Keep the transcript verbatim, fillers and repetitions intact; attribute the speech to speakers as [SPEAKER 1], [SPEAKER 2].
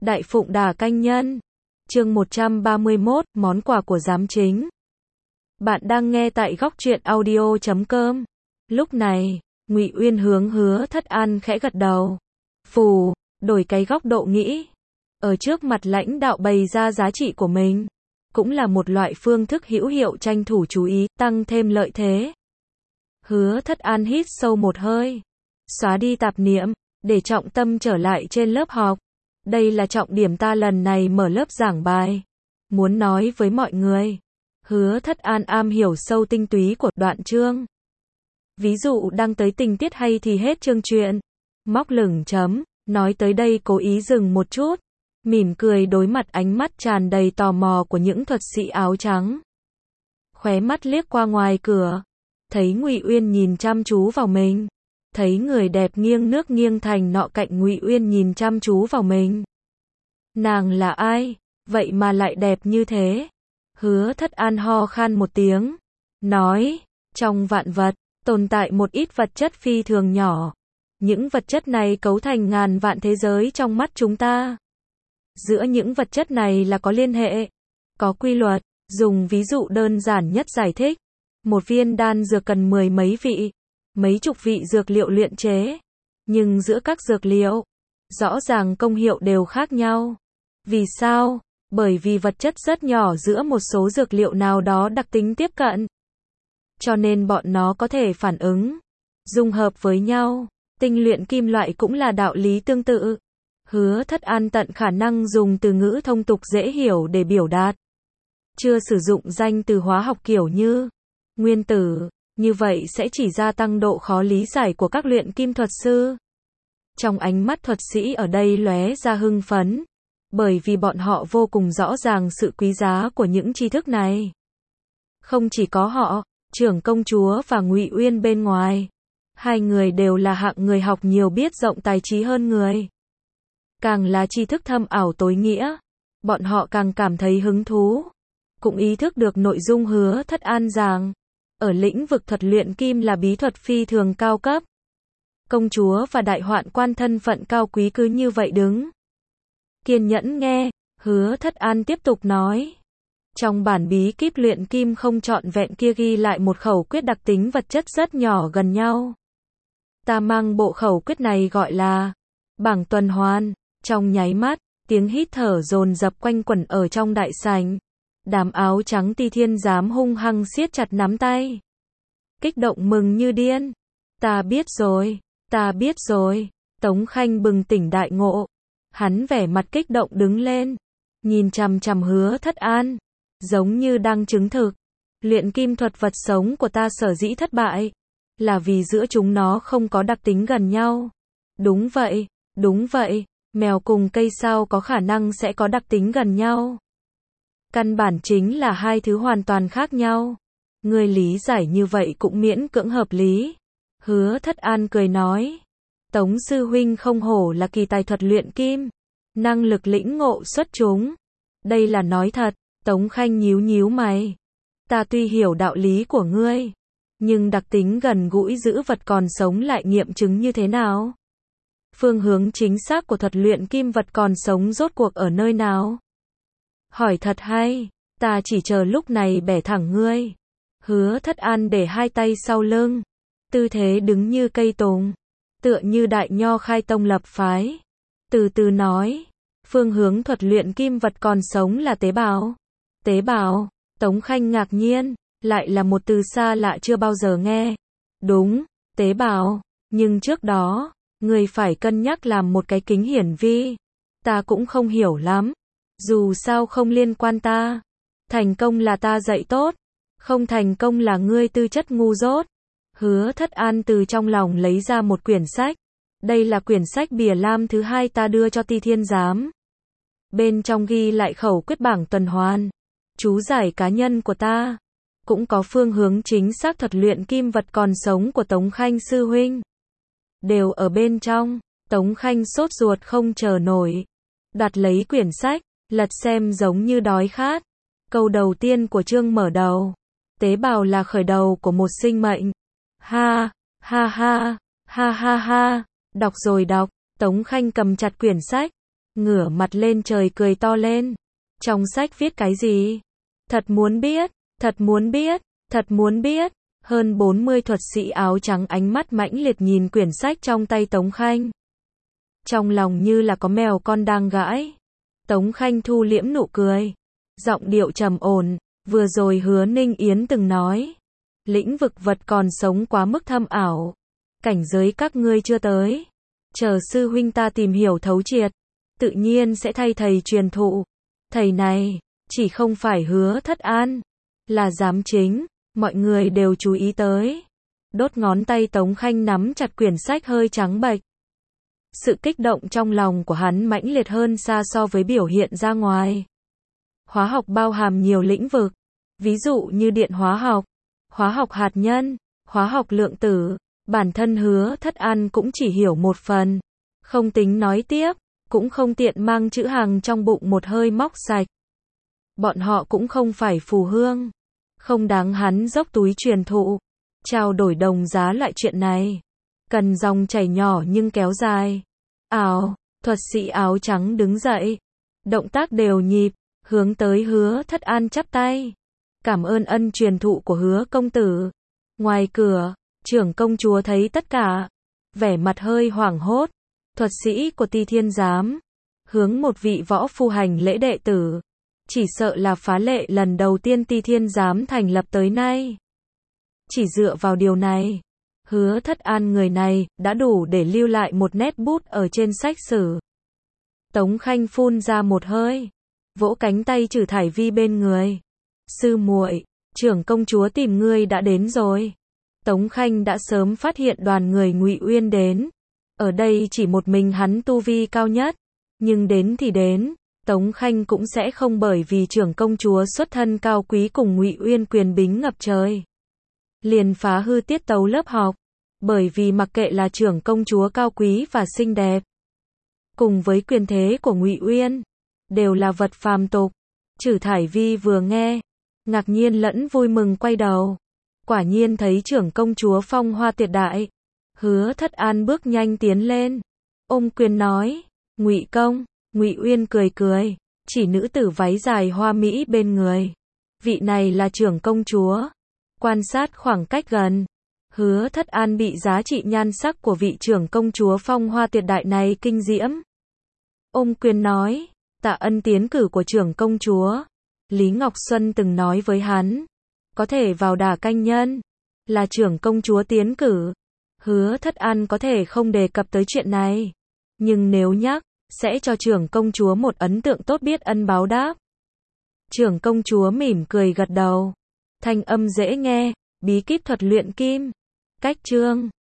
[SPEAKER 1] Đại Phụng Đà Canh Nhân. Chương một trăm ba mươi mốt, món quà của giám chính. Bạn đang nghe tại góc truyện audio chấm com. Lúc này, Ngụy Uyên hướng Hứa Thất An khẽ gật đầu. Phù, đổi cái góc độ nghĩ. Ở trước mặt lãnh đạo bày ra giá trị của mình, cũng là một loại phương thức hữu hiệu tranh thủ chú ý, tăng thêm lợi thế. Hứa Thất An hít sâu một hơi, xóa đi tạp niệm, để trọng tâm trở lại trên lớp học. Đây là trọng điểm ta lần này mở lớp giảng bài. Muốn nói với mọi người. Hứa Thất An am hiểu sâu tinh túy của đoạn chương. Ví dụ đang tới tình tiết hay thì hết chương truyện. Móc lửng chấm, nói tới đây cố ý dừng một chút. Mỉm cười đối mặt ánh mắt tràn đầy tò mò của những thuật sĩ áo trắng. Khóe mắt liếc qua ngoài cửa. Thấy Ngụy Uyên nhìn chăm chú vào mình. Thấy người đẹp nghiêng nước nghiêng thành nọ cạnh Ngụy Uyên nhìn chăm chú vào mình. Nàng là ai? Vậy mà lại đẹp như thế? Hứa Thất An ho khan một tiếng. Nói, trong vạn vật, tồn tại một ít vật chất phi thường nhỏ. Những vật chất này cấu thành ngàn vạn thế giới trong mắt chúng ta. Giữa những vật chất này là có liên hệ, có quy luật. Dùng ví dụ đơn giản nhất giải thích. Một viên đan dược cần mười mấy vị, mấy chục vị dược liệu luyện chế. Nhưng giữa các dược liệu, rõ ràng công hiệu đều khác nhau. Vì sao? Bởi vì vật chất rất nhỏ giữa một số dược liệu nào đó đặc tính tiếp cận. Cho nên bọn nó có thể phản ứng, dung hợp với nhau. Tinh luyện kim loại cũng là đạo lý tương tự. Hứa Thất An tận khả năng dùng từ ngữ thông tục dễ hiểu để biểu đạt. Chưa sử dụng danh từ hóa học kiểu như nguyên tử. Như vậy sẽ chỉ gia tăng độ khó lý giải của các luyện kim thuật sư. Trong ánh mắt thuật sĩ ở đây lóe ra hưng phấn. Bởi vì bọn họ vô cùng rõ ràng sự quý giá của những tri thức này. Không chỉ có họ, trưởng công chúa và Ngụy Uyên bên ngoài. Hai người đều là hạng người học nhiều biết rộng tài trí hơn người. Càng là tri thức thâm ảo tối nghĩa, bọn họ càng cảm thấy hứng thú. Cũng ý thức được nội dung Hứa Thất An giảng. Ở lĩnh vực thuật luyện kim là bí thuật phi thường cao cấp. Công chúa và đại hoạn quan thân phận cao quý cứ như vậy đứng. Kiên nhẫn nghe, Hứa Thất An tiếp tục nói. Trong bản bí kíp luyện kim không trọn vẹn kia ghi lại một khẩu quyết đặc tính vật chất rất nhỏ gần nhau. Ta mang bộ khẩu quyết này gọi là bảng tuần hoàn. Trong nháy mắt, tiếng hít thở dồn dập quanh quẩn ở trong đại sảnh. Đám áo trắng Ti Thiên Giám hung hăng siết chặt nắm tay. Kích động mừng như điên. Ta biết rồi, ta biết rồi. Tống Khanh bừng tỉnh đại ngộ. Hắn vẻ mặt kích động đứng lên. Nhìn chằm chằm Hứa Thất An. Giống như đang chứng thực. Luyện kim thuật vật sống của ta sở dĩ thất bại. Là vì giữa chúng nó không có đặc tính gần nhau. Đúng vậy, đúng vậy. Mèo cùng cây sao có khả năng sẽ có đặc tính gần nhau. Căn bản chính là hai thứ hoàn toàn khác nhau. Người lý giải như vậy cũng miễn cưỡng hợp lý. Hứa Thất An cười nói. Tống sư huynh không hổ là kỳ tài thuật luyện kim. Năng lực lĩnh ngộ xuất chúng. Đây là nói thật. Tống Khanh nhíu nhíu mày. Ta tuy hiểu đạo lý của ngươi. Nhưng đặc tính gần gũi giữ vật còn sống lại nghiệm chứng như thế nào? Phương hướng chính xác của thuật luyện kim vật còn sống rốt cuộc ở nơi nào? Hỏi thật hay, ta chỉ chờ lúc này bẻ thẳng ngươi. Hứa Thất An để hai tay sau lưng. Tư thế đứng như cây tùng. Tựa như đại nho khai tông lập phái. Từ từ nói. Phương hướng thuật luyện kim vật còn sống là tế bào. Tế bào. Tống Khanh ngạc nhiên. Lại là một từ xa lạ chưa bao giờ nghe. Đúng, tế bào. Nhưng trước đó, người phải cân nhắc làm một cái kính hiển vi. Ta cũng không hiểu lắm. Dù sao không liên quan ta. Thành công là ta dạy tốt. Không thành công là ngươi tư chất ngu dốt. Hứa Thất An từ trong lòng lấy ra một quyển sách. Đây là quyển sách bìa lam thứ hai ta đưa cho Ti Thiên Giám. Bên trong ghi lại khẩu quyết bảng tuần hoàn. Chú giải cá nhân của ta. Cũng có phương hướng chính xác thuật luyện kim vật còn sống của Tống Khanh sư huynh. Đều ở bên trong. Tống Khanh sốt ruột không chờ nổi. Đặt lấy quyển sách. Lật xem giống như đói khát. Câu đầu tiên của chương mở đầu. Tế bào là khởi đầu của một sinh mệnh. Ha, ha ha, ha ha ha. Đọc rồi đọc. Tống Khanh cầm chặt quyển sách. ngửa mặt lên trời cười to lên. Trong sách viết cái gì? Thật muốn biết, thật muốn biết, thật muốn biết. Hơn bốn mươi thuật sĩ áo trắng ánh mắt mãnh liệt nhìn quyển sách trong tay Tống Khanh. Trong lòng như là có mèo con đang gãi. Tống Khanh thu liễm nụ cười. Giọng điệu trầm ổn, vừa rồi Hứa Ninh Yến từng nói. Lĩnh vực vật còn sống quá mức thâm ảo. Cảnh giới các ngươi chưa tới. Chờ sư huynh ta tìm hiểu thấu triệt. Tự nhiên sẽ thay thầy truyền thụ. Thầy này, chỉ không phải Hứa Thất An. Là giám chính, mọi người đều chú ý tới. Đốt ngón tay Tống Khanh nắm chặt quyển sách hơi trắng bệch. Sự kích động trong lòng của hắn mãnh liệt hơn xa so với biểu hiện ra ngoài. Hóa học bao hàm nhiều lĩnh vực, ví dụ như điện hóa học, hóa học hạt nhân, hóa học lượng tử, bản thân Hứa Thất An cũng chỉ hiểu một phần, không tính nói tiếp, cũng không tiện mang chữ hàng trong bụng một hơi móc sạch. Bọn họ cũng không phải phù hương, không đáng hắn dốc túi truyền thụ, trao đổi đồng giá lại chuyện này. Cần dòng chảy nhỏ nhưng kéo dài. Ảo, thuật sĩ áo trắng đứng dậy, động tác đều nhịp, hướng tới Hứa Thất An chắp tay. Cảm ơn ân truyền thụ của Hứa công tử. Ngoài cửa, trưởng công chúa thấy tất cả, vẻ mặt hơi hoảng hốt. Thuật sĩ của Ti Thiên Giám, hướng một vị võ phu hành lễ đệ tử. Chỉ sợ là phá lệ lần đầu tiên Ti Thiên Giám thành lập tới nay. Chỉ dựa vào điều này, Hứa Thất An người này đã đủ để lưu lại một nét bút ở trên sách sử. Tống Khanh phun ra một hơi, vỗ cánh tay Trử Thải Vi bên người. Sư muội, trưởng công chúa tìm ngươi đã đến rồi. Tống Khanh đã sớm phát hiện đoàn người Ngụy Uyên đến. Ở đây chỉ một mình hắn tu vi cao nhất, nhưng đến thì đến, Tống Khanh cũng sẽ không bởi vì trưởng công chúa xuất thân cao quý cùng Ngụy Uyên quyền bính ngập trời, liền phá hư tiết tấu lớp học, bởi vì mặc kệ là trưởng công chúa cao quý và xinh đẹp, cùng với quyền thế của Ngụy Uyên, đều là vật phàm tục. Trử Thải Vi vừa nghe, ngạc nhiên lẫn vui mừng quay đầu, quả nhiên thấy trưởng công chúa phong hoa tuyệt đại. Hứa Thất An bước nhanh tiến lên, ôm quyền nói, Ngụy công. Ngụy Uyên cười cười, chỉ nữ tử váy dài hoa mỹ bên người. Vị này là trưởng công chúa. Quan sát khoảng cách gần, Hứa Thất An bị giá trị nhan sắc của vị trưởng công chúa phong hoa tuyệt đại này kinh diễm. Ôm quyền nói, tạ ân tiến cử của trưởng công chúa. Lý Ngọc Xuân từng nói với hắn, có thể vào đả canh nhân, là trưởng công chúa tiến cử. Hứa Thất An có thể không đề cập tới chuyện này, nhưng nếu nhắc, sẽ cho trưởng công chúa một ấn tượng tốt biết ân báo đáp. Trưởng công chúa mỉm cười gật đầu, thanh âm dễ nghe, bí kíp thuật luyện kim. Cách chương